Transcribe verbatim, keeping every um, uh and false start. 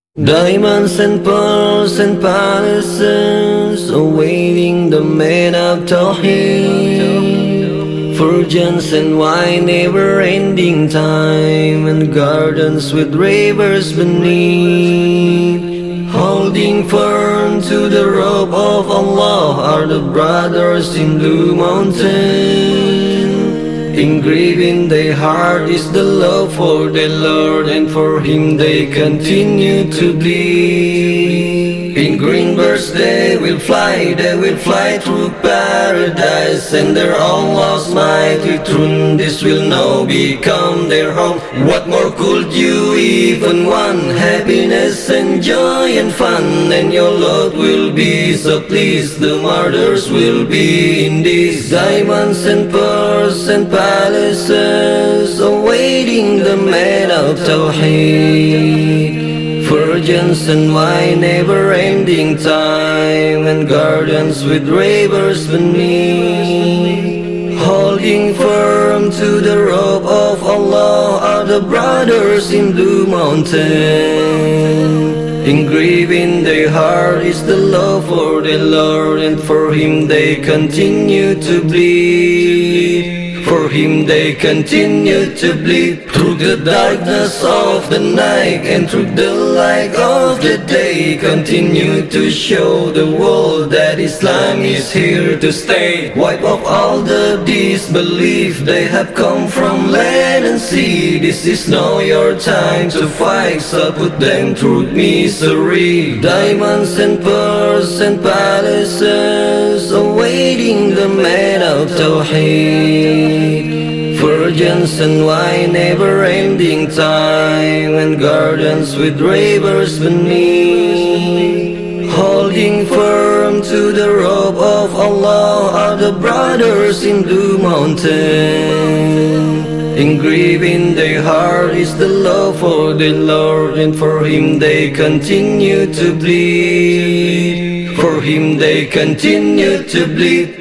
Diamonds and pearls and palaces awaiting the man of Tawheed. Virgins and wine, never-ending time, and gardens with rivers beneath. Holding firm to the rope of Allah are the brothers in Blue Mountain. Engraved in their heart is the love for their Lord, and for Him they continue to bleed. In green birds they will fly, they will fly through paradise, and their Allah's mighty throne, this will now become their home. What more could you even want? Happiness and joy and fun, and your Lord will be so pleased. The martyrs will be in these diamonds and pearls and palaces awaiting the man of Tawheed. Virgins and wine, never-ending time, and gardens with rivers beneath. Holding firm to the rope of Allah are the brothers in Blue Mountain. Engraved in their heart is the love for their Lord, and for Him they continue to bleed. For Him they continue to bleed through the darkness of the night, and through the light of the day. Continue to show the world that Islam is here to stay. Wipe off all the disbelief, they have come from land and sea. This is now your time to fight, so put them through misery. Diamonds and pearls and palaces awaiting the man of Tawheed. Virgins and wine, never-ending time, and gardens with rivers beneath. Holding firm to the rope of Allah are the brothers in Blue Mountain. Engraved in their heart is the love for their Lord, and for Him they continue to bleed. For Him they continue to bleed.